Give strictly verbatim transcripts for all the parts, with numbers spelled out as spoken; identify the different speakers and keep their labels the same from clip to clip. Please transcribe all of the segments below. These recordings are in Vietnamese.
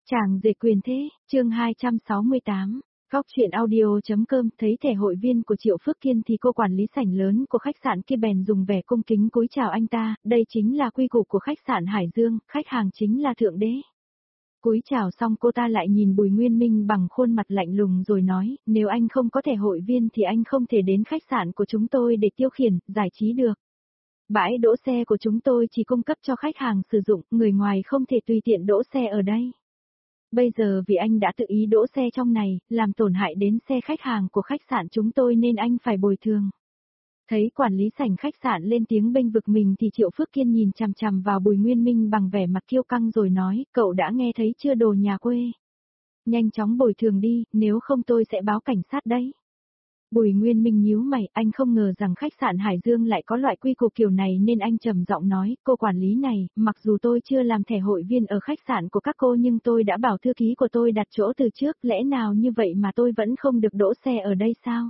Speaker 1: Chàng rể quyền thế, chương hai trăm sáu mươi tám. Góc chuyện audio.com thấy thẻ hội viên của Triệu Phước Kiên thì cô quản lý sảnh lớn của khách sạn kia bèn dùng vẻ cung kính cúi chào anh ta, đây chính là quy củ của khách sạn Hải Dương, khách hàng chính là thượng đế. Cúi chào xong cô ta lại nhìn Bùi Nguyên Minh bằng khuôn mặt lạnh lùng rồi nói, nếu anh không có thẻ hội viên thì anh không thể đến khách sạn của chúng tôi để tiêu khiển, giải trí được. Bãi đỗ xe của chúng tôi chỉ cung cấp cho khách hàng sử dụng, người ngoài không thể tùy tiện đỗ xe ở đây. Bây giờ vì anh đã tự ý đỗ xe trong này, làm tổn hại đến xe khách hàng của khách sạn chúng tôi nên anh phải bồi thường. Thấy quản lý sảnh khách sạn lên tiếng bênh vực mình thì Triệu Phước Kiên nhìn chằm chằm vào Bùi Nguyên Minh bằng vẻ mặt kiêu căng rồi nói, cậu đã nghe thấy chưa đồ nhà quê. Nhanh chóng bồi thường đi, nếu không tôi sẽ báo cảnh sát đấy. Bùi Nguyên Minh nhíu mày, anh không ngờ rằng khách sạn Hải Dương lại có loại quy củ kiểu này nên anh trầm giọng nói, cô quản lý này, mặc dù tôi chưa làm thẻ hội viên ở khách sạn của các cô nhưng tôi đã bảo thư ký của tôi đặt chỗ từ trước, lẽ nào như vậy mà tôi vẫn không được đỗ xe ở đây sao?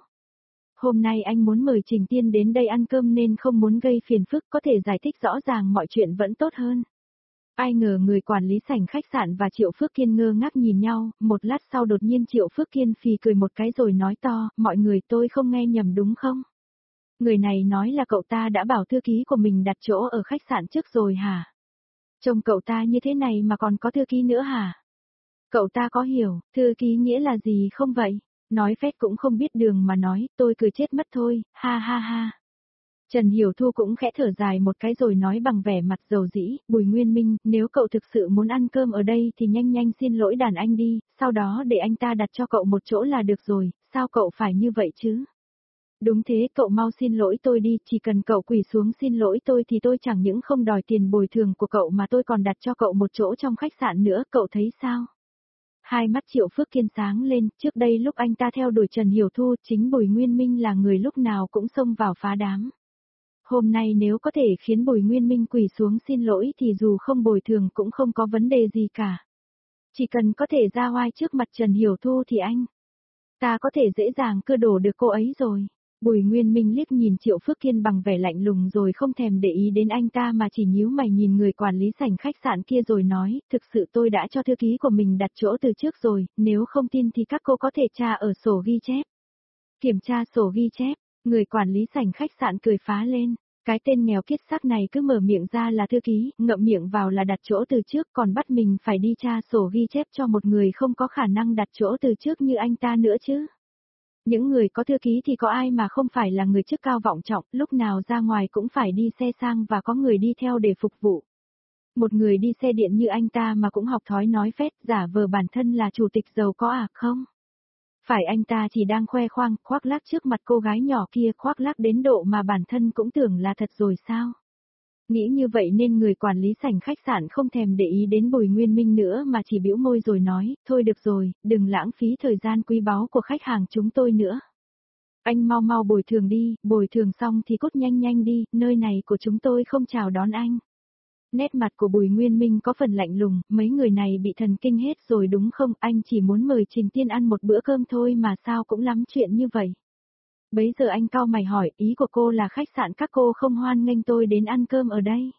Speaker 1: Hôm nay anh muốn mời Trình Tiên đến đây ăn cơm nên không muốn gây phiền phức, có thể giải thích rõ ràng mọi chuyện vẫn tốt hơn. Ai ngờ người quản lý sảnh khách sạn và Triệu Phước Kiên ngơ ngác nhìn nhau, một lát sau đột nhiên Triệu Phước Kiên phì cười một cái rồi nói to, mọi người tôi không nghe nhầm đúng không? Người này nói là cậu ta đã bảo thư ký của mình đặt chỗ ở khách sạn trước rồi hả? Trông cậu ta như thế này mà còn có thư ký nữa hả? Cậu ta có hiểu, thư ký nghĩa là gì không vậy? Nói phét cũng không biết đường mà nói, tôi cười chết mất thôi, ha ha ha. Trần Hiểu Thu cũng khẽ thở dài một cái rồi nói bằng vẻ mặt dầu dĩ, Bùi Nguyên Minh, nếu cậu thực sự muốn ăn cơm ở đây thì nhanh nhanh xin lỗi đàn anh đi, sau đó để anh ta đặt cho cậu một chỗ là được rồi, sao cậu phải như vậy chứ? Đúng thế, cậu mau xin lỗi tôi đi, chỉ cần cậu quỳ xuống xin lỗi tôi thì tôi chẳng những không đòi tiền bồi thường của cậu mà tôi còn đặt cho cậu một chỗ trong khách sạn nữa, cậu thấy sao? Hai mắt Triệu Phước Kiên sáng lên, trước đây lúc anh ta theo đuổi Trần Hiểu Thu, chính Bùi Nguyên Minh là người lúc nào cũng xông vào phá đám. Hôm nay nếu có thể khiến Bùi Nguyên Minh quỳ xuống xin lỗi thì dù không bồi thường cũng không có vấn đề gì cả. Chỉ cần có thể ra oai trước mặt Trần Hiểu Thu thì anh ta có thể dễ dàng cưa đổ được cô ấy rồi. Bùi Nguyên Minh liếc nhìn Triệu Phước Kiên bằng vẻ lạnh lùng rồi không thèm để ý đến anh ta mà chỉ nhíu mày nhìn người quản lý sảnh khách sạn kia rồi nói, thực sự tôi đã cho thư ký của mình đặt chỗ từ trước rồi, nếu không tin thì các cô có thể tra ở sổ ghi chép. Kiểm tra sổ ghi chép, người quản lý sảnh khách sạn cười phá lên, cái tên nghèo kiết xác này cứ mở miệng ra là thư ký, ngậm miệng vào là đặt chỗ từ trước còn bắt mình phải đi tra sổ ghi chép cho một người không có khả năng đặt chỗ từ trước như anh ta nữa chứ. Những người có thư ký thì có ai mà không phải là người chức cao vọng trọng, lúc nào ra ngoài cũng phải đi xe sang và có người đi theo để phục vụ. Một người đi xe điện như anh ta mà cũng học thói nói phét, giả vờ bản thân là chủ tịch giàu có à, không? Phải anh ta chỉ đang khoe khoang, khoác lác trước mặt cô gái nhỏ kia, khoác lác đến độ mà bản thân cũng tưởng là thật rồi sao? Nghĩ như vậy nên người quản lý sảnh khách sạn không thèm để ý đến Bùi Nguyên Minh nữa mà chỉ bĩu môi rồi nói, thôi được rồi, đừng lãng phí thời gian quý báu của khách hàng chúng tôi nữa. Anh mau mau bồi thường đi, bồi thường xong thì cút nhanh nhanh đi, nơi này của chúng tôi không chào đón anh. Nét mặt của Bùi Nguyên Minh có phần lạnh lùng, mấy người này bị thần kinh hết rồi đúng không, anh chỉ muốn mời Trình Tiên ăn một bữa cơm thôi mà sao cũng lắm chuyện như vậy. Bấy giờ anh cau mày hỏi, ý của cô là khách sạn các cô không hoan nghênh tôi đến ăn cơm ở đây.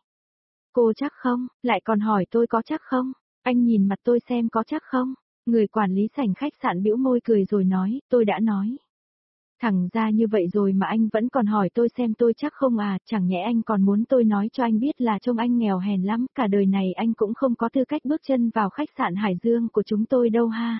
Speaker 1: Cô chắc không, lại còn hỏi tôi có chắc không, anh nhìn mặt tôi xem có chắc không, người quản lý sảnh khách sạn bĩu môi cười rồi nói, tôi đã nói. Thẳng ra như vậy rồi mà anh vẫn còn hỏi tôi xem tôi chắc không à, chẳng nhẽ anh còn muốn tôi nói cho anh biết là trông anh nghèo hèn lắm, cả đời này anh cũng không có tư cách bước chân vào khách sạn Hải Dương của chúng tôi đâu ha.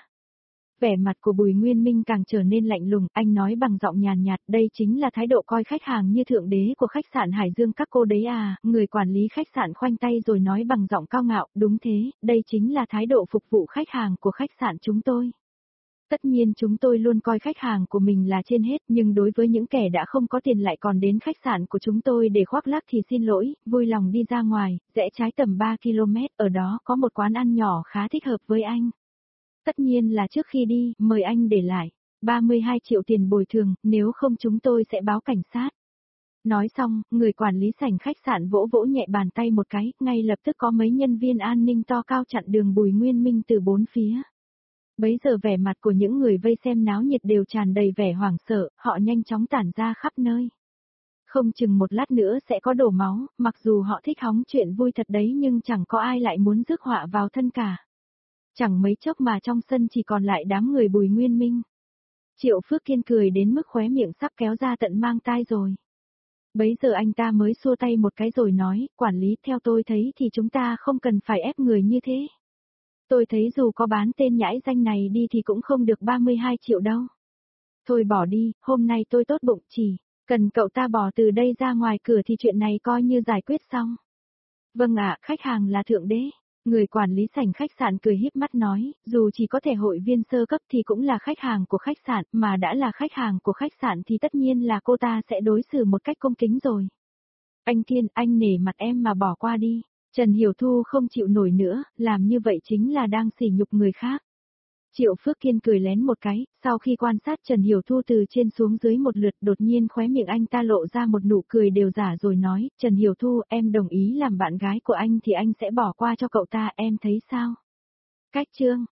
Speaker 1: Vẻ mặt của Bùi Nguyên Minh càng trở nên lạnh lùng, anh nói bằng giọng nhàn nhạt, đây chính là thái độ coi khách hàng như thượng đế của khách sạn Hải Dương các cô đấy à, người quản lý khách sạn khoanh tay rồi nói bằng giọng cao ngạo, đúng thế, đây chính là thái độ phục vụ khách hàng của khách sạn chúng tôi. Tất nhiên chúng tôi luôn coi khách hàng của mình là trên hết, nhưng đối với những kẻ đã không có tiền lại còn đến khách sạn của chúng tôi để khoác lác thì xin lỗi, vui lòng đi ra ngoài, rẽ trái tầm ba ki lô mét, ở đó có một quán ăn nhỏ khá thích hợp với anh. Tất nhiên là trước khi đi, mời anh để lại ba mươi hai triệu tiền bồi thường, nếu không chúng tôi sẽ báo cảnh sát. Nói xong, người quản lý sảnh khách sạn vỗ vỗ nhẹ bàn tay một cái, ngay lập tức có mấy nhân viên an ninh to cao chặn đường Bùi Nguyên Minh từ bốn phía. Bấy giờ vẻ mặt của những người vây xem náo nhiệt đều tràn đầy vẻ hoảng sợ, họ nhanh chóng tản ra khắp nơi. Không chừng một lát nữa sẽ có đổ máu, mặc dù họ thích hóng chuyện vui thật đấy nhưng chẳng có ai lại muốn rước họa vào thân cả. Chẳng mấy chốc mà trong sân chỉ còn lại đám người Bùi Nguyên Minh. Triệu Phước Kiên cười đến mức khóe miệng sắp kéo ra tận mang tai rồi. Bấy giờ anh ta mới xua tay một cái rồi nói, quản lý theo tôi thấy thì chúng ta không cần phải ép người như thế. Tôi thấy dù có bán tên nhãi danh này đi thì cũng không được ba mươi hai triệu đâu. Thôi bỏ đi, hôm nay tôi tốt bụng chỉ, cần cậu ta bỏ từ đây ra ngoài cửa thì chuyện này coi như giải quyết xong. Vâng ạ, khách hàng là thượng đế. Người quản lý sảnh khách sạn cười híp mắt nói, dù chỉ có thể hội viên sơ cấp thì cũng là khách hàng của khách sạn, mà đã là khách hàng của khách sạn thì tất nhiên là cô ta sẽ đối xử một cách công kính rồi. Anh Kiên, anh nể mặt em mà bỏ qua đi. Trần Hiểu Thu không chịu nổi nữa, làm như vậy chính là đang sỉ nhục người khác. Triệu Phước Kiên cười lén một cái, sau khi quan sát Trần Hiểu Thu từ trên xuống dưới một lượt đột nhiên khóe miệng anh ta lộ ra một nụ cười đều giả rồi nói, Trần Hiểu Thu em đồng ý làm bạn gái của anh thì anh sẽ bỏ qua cho cậu ta, em thấy sao? Cách chương